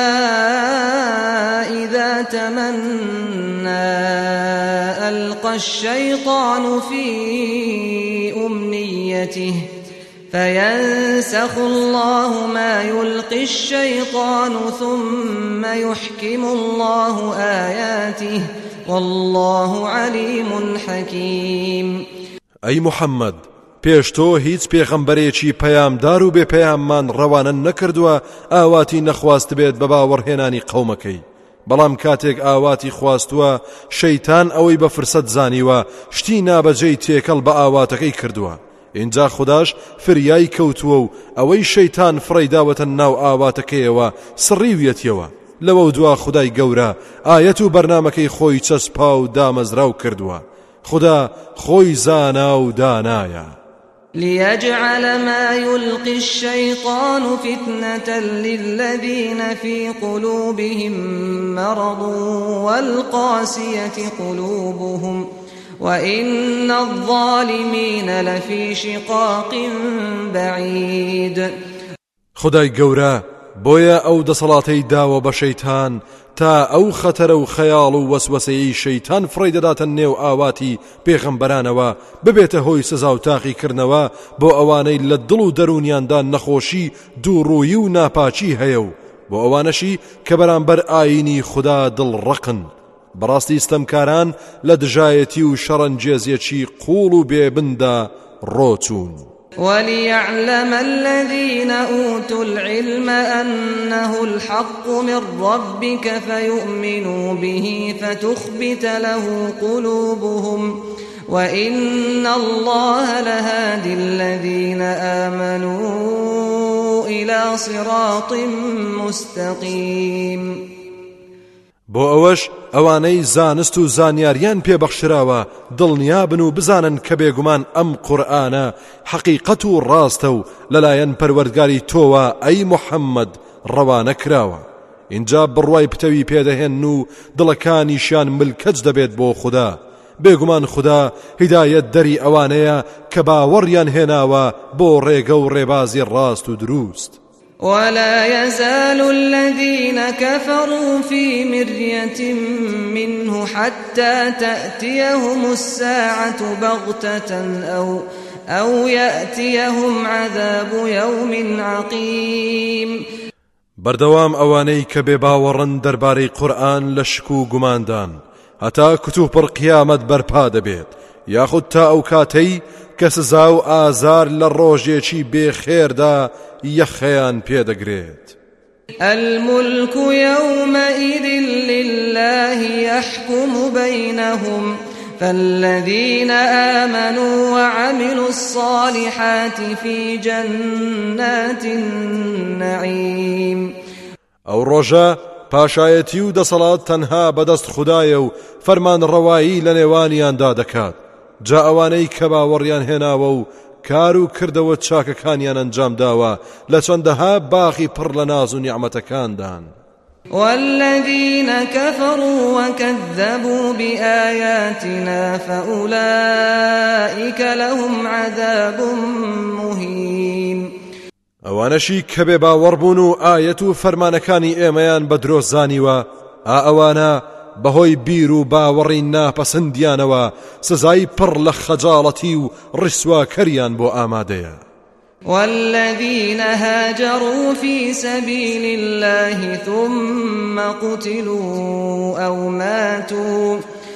إذا تمنى ألقى الشيطان في أمنيته فينسخ الله ما يلقي الشيطان ثم يحكم الله آياته والله عليم حكيم. أي محمد پێش تۆ هیچ پێغەمبەرێکی پەیامدار و بێ پەیاممان ڕەوانە نەکردووە ئاواتی نەخواست بێت بە باوەڕهێنانی قەومەکەی، بەڵام کاتێک ئاواتی خواستووە شەیتان ئەوەی بە فرسەت زانیوە شتی نابەجێی تێکەڵ بە ئاواتەکەی کردووە. اینجا خوداش فریای کەوتووە و ئەوەی شەیتان فڕیداوەتە ناو ئاواتەکەیەوە سڕیویەتیەوە. لەوە دوا خودای گەورە ئاەت و بەرنامەکەی خۆی چەسپا و دامەزراو کردووە. خدا خۆی زانا و دانایە. ليجعل ما يلقي الشيطان فتنة للذين في قلوبهم مرض والقاسية قلوبهم وإن الظالمين لفي شقاق بعيد. خدای گەورە بۆیە ئەو دەسەڵاتەی داوە بە شەیتان تا ئەو خەتەرە و خەیاڵ و وەسوەسەی شەیتان فڕی دەداتە نێو ئاواتی پێغەمبەرانەوە ببێتە هۆی سزا و تاقیکردنەوە بۆ ئەوانەی لە دڵ و دەرونیاندا نەخۆشی دووڕووی و ناپاچی هەیە و بۆ ئەوانەشی کە بەرامبەر ئاینی خوددا دڵڕەقن. بەڕاستی ستەمکاران لە دژایەتی و شەڕەنجێزیەکی قوڵ و بێبندا ڕۆچوون. وليعلم الذين أوتوا العلم أنه الحق من ربك فيؤمنوا به فتخبت له قلوبهم وإن الله لهادي الذين آمنوا إلى صراط مستقيم. بۆ ئەوەش ئەوانەی زانست و زانیاریان پێبەخشراوە دڵنیابن و بزانن کە بێگومان ئەم قورئانە حەقیقەت و ڕاستە و لەلایەن پەروەردگاری تۆوە ئەی موحەممەد ڕەوانە کراوە. اینجا بڕوای پتەوی پێدەهێن و دڵەکانیشیان ملکەج دەبێت بۆ خوددا. بێگومان خوددا هیدایەت دەری ئەوانەیە کە باوەڕیان هێناوە بۆ ڕێگە و ڕێبازی ڕاست و دروست. ولا يزال الذين كفروا في مرية منه حتى تأتيهم الساعة بغتة أو أو يأتيهم عذاب يوم عقيم. بەردەوام ئەوانەی کە بێباوەڕن دەربارەی قورئان لە شک و گوماندان هەتا کتوپڕ قیامەت بەرپا دەبێت یاخود تا ئەو کاتەی کە سزا و ئازار لە ڕۆژێکی بێخێردا یەخەیان پێدەگرێت. الملك يومئذ لله يحكم بينهم فالذين آمنوا وعملوا الصالحات في جنات النعيم. ئەو ڕۆژە پاشایەتی و دەسەڵات تەنها بەدەست خوددایە و فەرمان ڕەوایی لە نێوانیاندا دەکات. جا ئەوانەی کە باوەڕیان هێناوە و کار و کردەوە چاکەکانیان ئەنجام داوە لە چەندەها باخی پڕ لە ناز و نیعمەتەکاندان. والذين كفروا وكذبوا بآياتنا فأولئك لهم عذاب مهين. ئەوانەشی کە بێ باوەڕبوون و ئایەت و فەرمانەکانی ئێمەیان بە درۆ زانیوە ئا ئەوانە بەهۆی بیر و باوەڕی ناپەسەندیانەوە سزای پڕ لە خەجاڵەتی و ڕیسواکەریان بۆ ئامادەیە. والذين هاجروا في سبيل الله ثم قتلوا أو ماتوا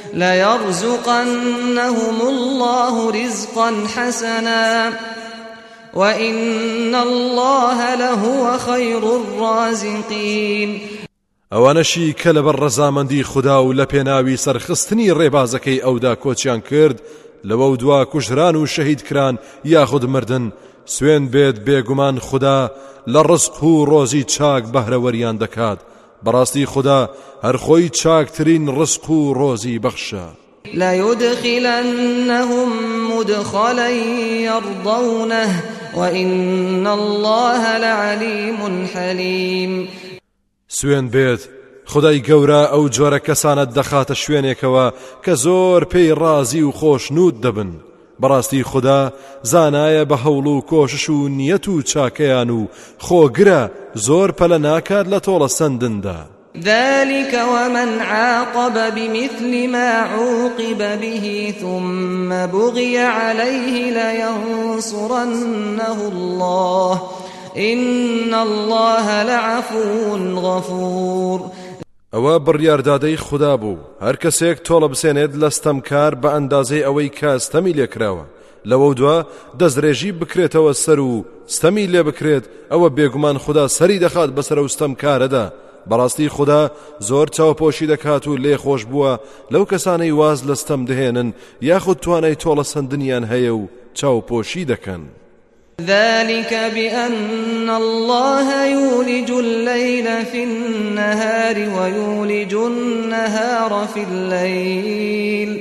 ليرزقنهم الله رزقا حسنا وإن الله لهو خير الرازقين. ئەوانەشی کە لەبەر ڕەزامەندی خوددا و لە پێناوی سەرخستنی ڕێبازەکەی ئەودا کۆچیان کرد لەوە دوا کوژران و شەهید کران یاخود مردن سوێن بێت بێگومان خوددا لە ڕزق و ڕۆزی چاک بەهرەوەریان دەکات. بەڕاستی خوددا هەر خۆی چاکترین ڕزق و ڕۆزی بەخشە. لا يدخلنهم مدخلا يرضونه وإن الله لعليم حليم. سوێن بێت خدای گەورە ئەو جۆرە کەسانت دەخاتە شوێنێکەوە کە زۆر پێی ڕازی و خۆشنود دەبن. بەڕاستی خوددا زانایە بە هەوڵ و کۆشش و نیەت و چاکەیان و خۆگرە زۆر پەلە ناکات لە تۆڵە سندندا. ذلك ومن عاقب بمثل ما عوقب به ثم بغي عليه لينصرنه الله إن الله لعفو غفور. ئەوە بڕیاردادەی خوددا بوو هەر کەسێک تۆڵە بسێنێت لە ستەمکار بە ئەندازەی ئەوەی کە ستەمی لێکراوە لەوە دووە دەستڕێژی بکرێتەوە سەر و ستەمی لێ بکرێت ئەوە بێگومان خوددا سەری دەخات بەسەر و ستەمکارەدا. بەڕاستی خوددا زۆر چاوپۆشی دەکات و لێ خۆش بووە لەو کەسانەی واز لە ستەم دەهێنن یاخود توانای تۆڵە سندنیان هەیە و چاوپۆشی دەکەن. ذلك بأن الله يولج الليل في النهار ويولج النهار في الليل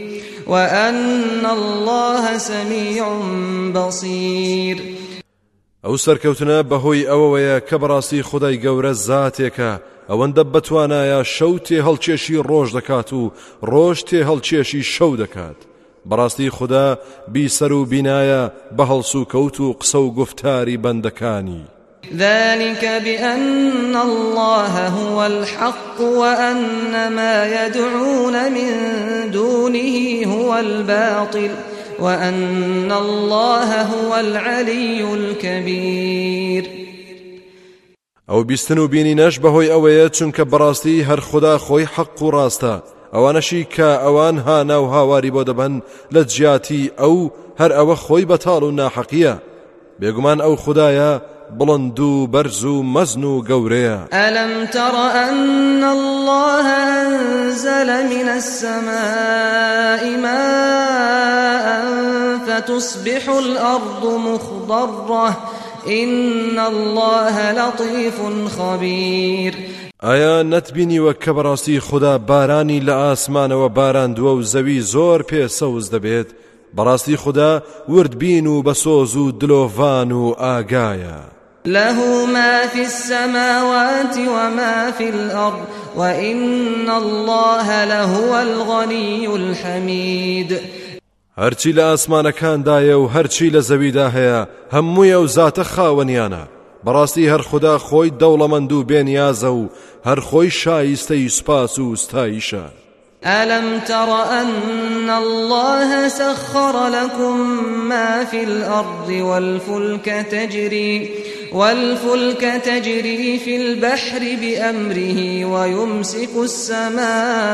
وأن الله سميع بصير. ئەو سەرکەوتنە بەهۆی ئەوەیە کە بەڕاستی خودای گەورە زاتێکە ئەوەندە بەتوانایە شەو تێ هەڵکێشی ڕۆژ دەکات و ڕۆژ تێ هەڵکێشی شەو دەکات. بەڕاستی خوددا بیسەر و بینایە بە هەڵس و کەوت و قسە و گفتاری بەندەکانی. ذلك بأن الله هو الحق وأن ما يدعون من دونه هو الباطل وأن الله هو العلي الكبير. ئەو بیستن و بینینەش بەهۆی ئەوەیە چونکە بەڕاستی هەر خوددا خۆی حەق و ڕاستە، ئەوانەشی کە ئەوان هانا و هاواری بۆ دەبەن لە جیاتی ئەو هەر ئەوە خۆی بەتاڵ و ناحەقیە. بێگومان ئەو خوددایە بڵند و بەرز و مەزن و گەورەیە. ألم تر أن الله أنزل من السماء ماء فتصبح الأرض مخضرة إن الله لطيف خبير. ئایا نەتبینیوە کە بەڕاستی خوددا بارانی لە ئاسمانەوە باراندووە و زەوی زۆر پێسەوز دەبێت؟ بەڕاستی خوددا وردبین و بەسۆز و دلۆڤان و ئاگایە. له ما في السماوات وما في الأرض وإن الله لهو الغني الحميد. هەرچی لە ئاسمانەکاندایە و هەرچی لە زەویدا هەیە هەموویە و زاتە خاوەنیانە. بەڕاستی هەر خوددا خۆی دەوڵەمەند و بێنیازە و هەر خۆی شایستەی سوپاس و ستایشە. ألم تر أن الله سخر لكم ما في الأرض والفلك تجري والفلك تجري في البحر بأمره ويمسك السماء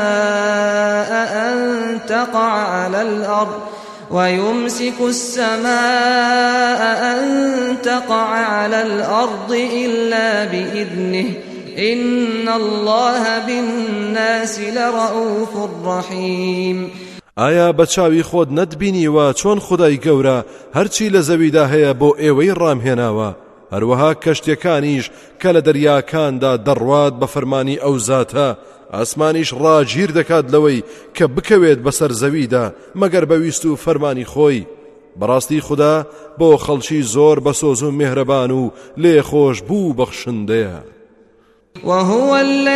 أن تقع على الأرض ويمسك السماء أن تقع على الأرض إلا بإذنه إن الله بالناس لرؤوف رحيم. ئایا بەچاوی خۆت نەتبینیوە چۆن خودای گەورە هەرچی لە زەویدا هەیە بۆ ئێوەی ڕامهێناوە، هەروەها کەشتەکانیش کە لە دەریاکاندا دەڕوات بە فەرمانی ئەو زاتە، ئاسمانیش ڕاگیر دەکات لەوەی کە بکەوێت بەسەر زەویدا مەگەر بەویست و فەرمانی خۆی. بەڕاستی خوددا بۆ خەڵکی زۆر بەسۆز و میهرەبان و لێخۆش بوو بەخشندەیە. وهو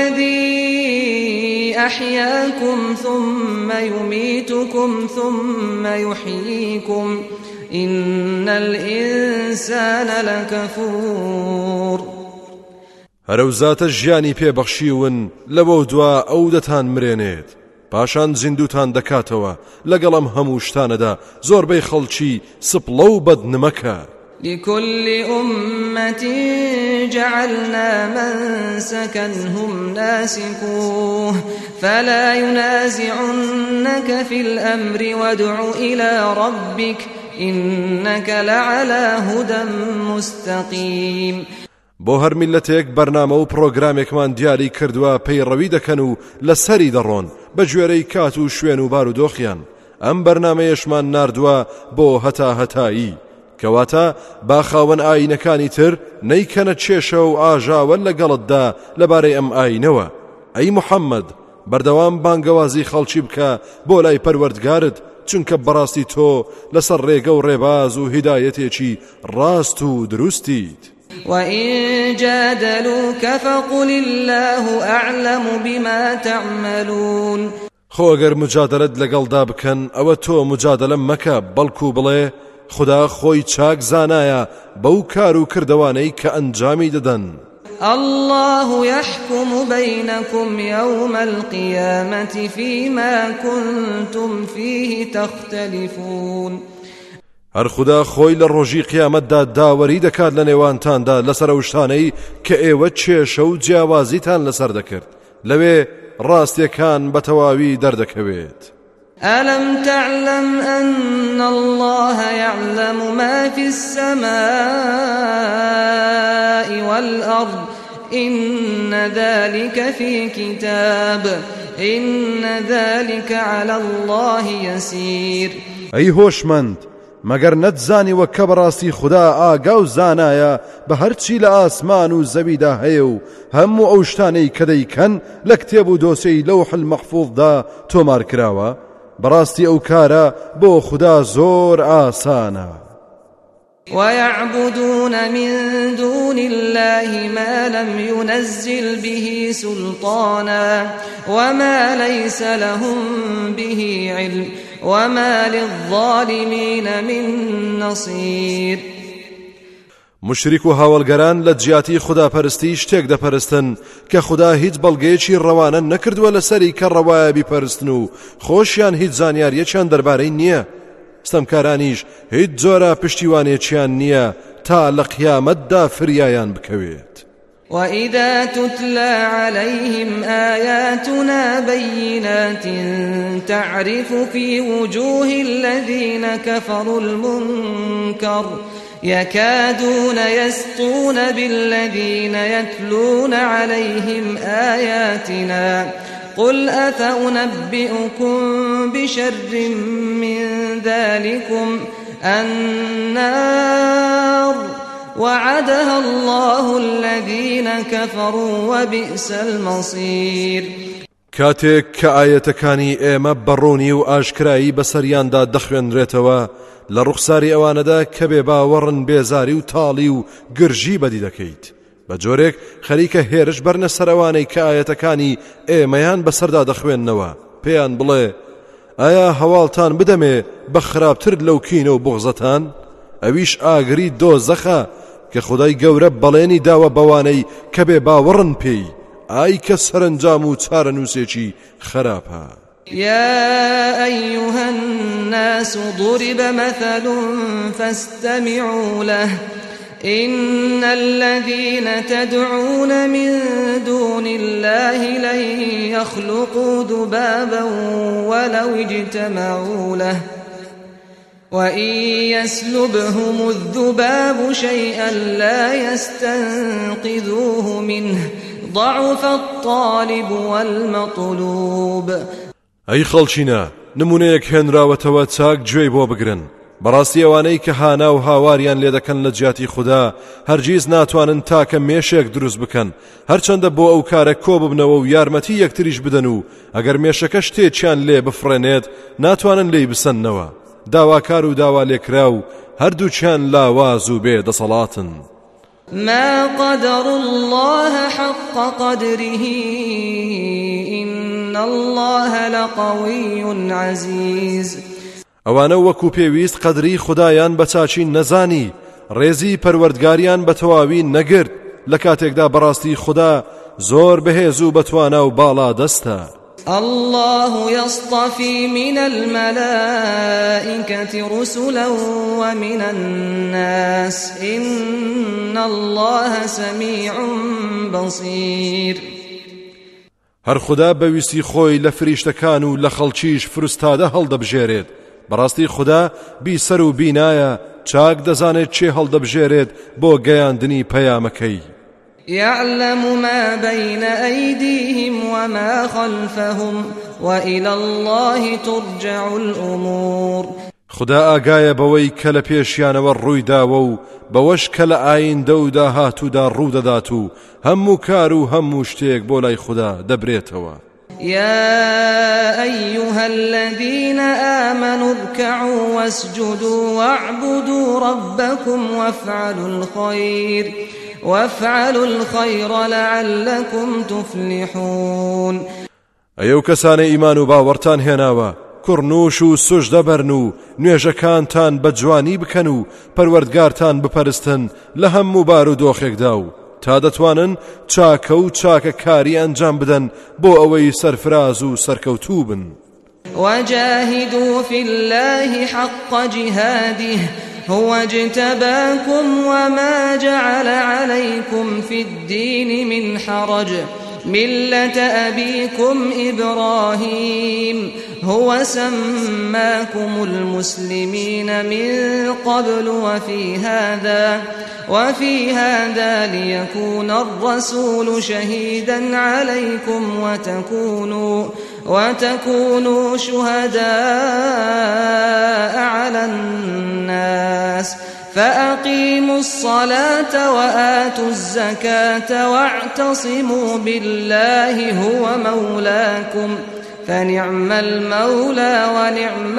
الذي أحياكم ثم يميتكم ثم يحييكم إن الإنسان لكفور. هەرەو زاتە ژیانی پێبەخشیون لەبەو دوا ئەو دەتان مرێنێت پاشان زیندوتان دەکاتەوە لەگەڵم هەموو شتانەدا زۆربەی خەڵکی سپڵە و بەدنمەکە. لكل أمة جعلنا منسكا هم ناسكوه فلا ينازعنك في الأمر وادع إلى ربك إنك لعلى هدى مستقيم. بۆ هەر میلەتێک بەرنامە و پرۆگرامێکمان دیاری کردووە پەیڕەوی دەکەن و لەسەری دەڕۆن بە گوێرەی کات و شوێن و بارودۆخیان. ئەم بەرنامەیەشمان ناردووە بۆ هەتا هەتایی کەواتە با خاوەن ئاینەکانی تر نەیکەنە چێشە و ئاژاوە لەگەڵتدا لەبارەی ئەم ئاینەوە. ئەی موحەممەد بەردەوام بانگەوازی خەڵکی بکە بۆ لای پەروەردگارت چونکە بەڕاستی تۆ لەسەر ڕێگە و ڕێباز و هیدایەتێکی ڕاست و دروستیت. وإن جادلوك فقل الله أعلم بما تعملون. خۆ ئەگەر مجادلت لەگەڵدا بکەن ئەوە تۆ مجادلە مەکە بەڵکو بڵێ خدا خۆی چاک زانایە بەو کار و کردوانەی کە ئەنجامی دەدەن. الله يحكم بينكم يوم القيامة فيما كنتم فيه تختلفون. هەر خدا خۆی لە ڕۆژی قیامەتدا داوەری دەکات لە نێوانتاندا لەسەر ئەو شتانەی کە ئێوە چێشە و جیاوازیتان لەسەر دەکرد، لەوێ ڕاستیەکان بە تەواوی دەردەکەوێت. ألم تعلم أن الله يعلم ما في السماء والأرض إن ذلك في كتاب إن ذلك على الله يسير. أي هوشمند مەگەر نەتزانیوە کە بەڕاستی خوددا ئاگا و زانایە بە هەرچی لە ئاسمان و زەویدا هەیە و هەموو ئەو شتانەی کە دەیکەن لە کتێب و دۆسەی لەوح المەحفوظدا تۆمار کراوە؟ بەڕاستی ئەو کارە بۆ خوددا زۆر ئاسانە. ويعبدون من دون الله ما لم ينزل به سلطانا وما ليس لهم به علم وما للظالمين من نصير. مشریک و هاوڵگەران لە جیاتی خوداپەرستی شتێک دەپەرستن کە خوددا هیچ بەڵگەیەکی ڕەوانە نەکردووە لەسەری کە ڕەوایە بیپەرستن و خۆشیان هیچ زانیاریەکیان دەربارەی نییە. ستەمکارانیش هیچ جۆرە پشتیوانێکیان نییە تا لە قیامەتدا فریایان بکەوێت. وإذا تتلى عليهم آياتنا بينات تعرف في وجوه الذين كفروا المنكر يكادون يسطون بالذين يتلون عليهم آياتنا قل أفأنبئكم بشر من ذلكم النار وعدها الله الذين كفروا وبئس المصير. کاتێک کە ئاەتەکانی ئێمە بەڕوونی و ئاشکرایی بەسەریاندا دەخوێنرێتەوە لە ڕوخساری ئەوانەدا کە بێ باوەڕن بێزاری و تاڵی و گرژی بەدی دەکەیت بە جۆرێک خەریکە هێرش بەرنە سەرەوانەی کە ئاەتەکانی ئێمەیان بەسەردا دەخوێننەوە پێیان بڵێ ئایا هەواڵتان بدەمێ بە خراپتر لەو کینە و بوغزەتان؟ ئەویش ئاگری دۆزەخە کە خودای گەورە بەڵێنی داوە بەوانەی کە بێ باوەڕن پێی ئای کە سەرنجام و چارەنووسێکی خراپە. يا أيها الناس ضرب مثل فاستمعوا له إن الذين تدعون من دون الله لن يخلقوا ذبابا ولو اجتمعوا له وإن يسلبهم الذباب شيئا لا يستنقذوه منه ضعف الطالب والمطلوب. ئەی خەڵچینە نمونەیەک هێنراوەتەوە چاک گوێی بۆ بگرن. بەڕاستی ئەوانەی کە هانا و هاواریان لێ دەکەن لە جیاتی خوددا هەرگیز ناتوانن تاکە مێشێک دروست بکەن هەرچەندە بۆ ئەو کارە کۆ ببنەوە و یارمەتی یەکتریش بدەن و ئەگەر مێشەکە شتێکیان لێ بفڕێنێت ناتوانن لێی بسەنەوە. داواکار و داوا لێکرا و هەردووچیان لاواز و بێ دەسەڵاتن. ما قدر الله حق قدره إن الله لقوي عزيز. ئەوانە وەکو پێویست قەدری خودایان بە چاچی نەزانی ڕێزی پەروەردگاریان بە تەواوی نەگرت لە کاتێکدا بەڕاستی خوددا زۆر بەهێز و بەتوانە و باڵا دەستە. الله يصطفي من الملائكة رسلا ومن الناس إن الله سميع بصير. هەر خوددا بەویستی خۆی لە فریشتەکان و لە خەڵکیش فرستادە هەڵدەبژێرێت. بەڕاستی خوددا بیسەر و بینایە چاک دەزانێت چێ هەڵدەبژێرێت بۆ گەیاندنی پەیامەکەی. يعلم ما بين أيديهم وما خلفهم وإلى الله ترجع الأمور. خدا ئاگایە بەوەی کە لە پێشیانەوە ڕوویداوە و بەوەش کە لە ئایندە و داهاتوودا ڕوودەدات و هەموو کار و هەموو شتێک بۆ لای خوددا دەبرێتەوە. يا أيها الذين آمنوا اركعوا واسجدوا واعبدوا ربكم وافعلوا الخير وافعلوا الخير لعلكم تفلحون. ئەیەو کەسانە ئیمان و باوەڕتان هێناوە کوڕنوش و سوژدە بەرن و نوێژەکانتان بە جوانی بکەن و پەروەردگارتان بپەرستن لە هەموو بار و دۆخێکدا و تا دەتوانن چاکە و چاکە کاری ئەنجام بدەن بۆ ئەوەی سەرفراز و سەرکەوتوو بن. وجاهدوا في الله حق جهاده هو اجتباكم وما جعل عليكم في الدين من حرج ملة أبيكم إبراهيم هو سماكم المسلمين من قبل وفي هذا وفي هذا ليكون الرسول شهيدا عليكم وتكونوا وتكونوا شهداء على الناس فأقيموا الصلاة وآتوا الزكاة واعتصموا بالله هو مولاكم فنعم المولى ونعم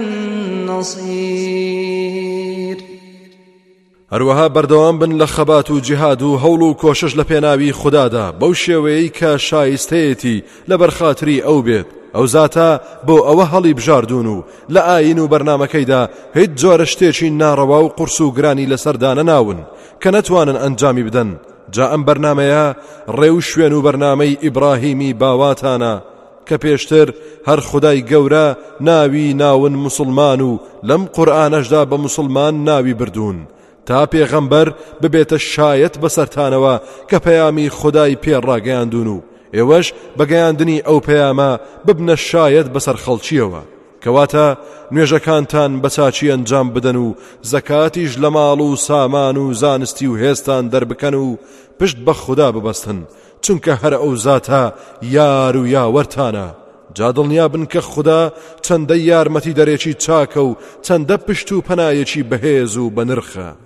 النصير. هەروەها بەردەوام بن لە خەبات و جیهاد و هەوڵ و کۆشش لە پێناوی خوددادا بەو شێوەیەی کە شایستەیەتی لە بەرخاتری ئەو بێت. ئەو زاتە بۆ ئەوە هەڵی بژاردون و لە ئاین و بەرنامەکەیدا هیچ جۆرە شتێکی ناڕەوا و قورس و گرانی لەسەردانە ناون کە نەتوانن ئەنجامی بدەن. جا ئەم بەرنامەیە ڕێو شوێن و بەرنامەی ئیبراهیمی باواتانە کە پێشتر هەر خودای گەورە ناوی ناون مسلمان و لەم قورئانەشدا بە مسلمان ناوی بردوون تا پێغەمبەر ببێتە شایەت بەسەرتانەوە کە پەیامی خودای پێڕاگەیاندون و ئێوەش بەگەیاندنی ئەو پەیامە ببنە شایەت بەسەر خەڵکیەوە کەواتە نوێژەکانتان بە چاچی ئەنجام بدەن و زەکاتیش لە ماڵ و سامان و زانستی و هێستان دەربکەن و پشت بە خوددا ببەستن چونکە هەر ئەو زاتە یار و یاوەرتانە. جا دڵنیا بن کە خوددا چەندە یارمەتی دەرێکی چاکە و چەندە پشت و پەنایەکی بەهێز و بەنرخە.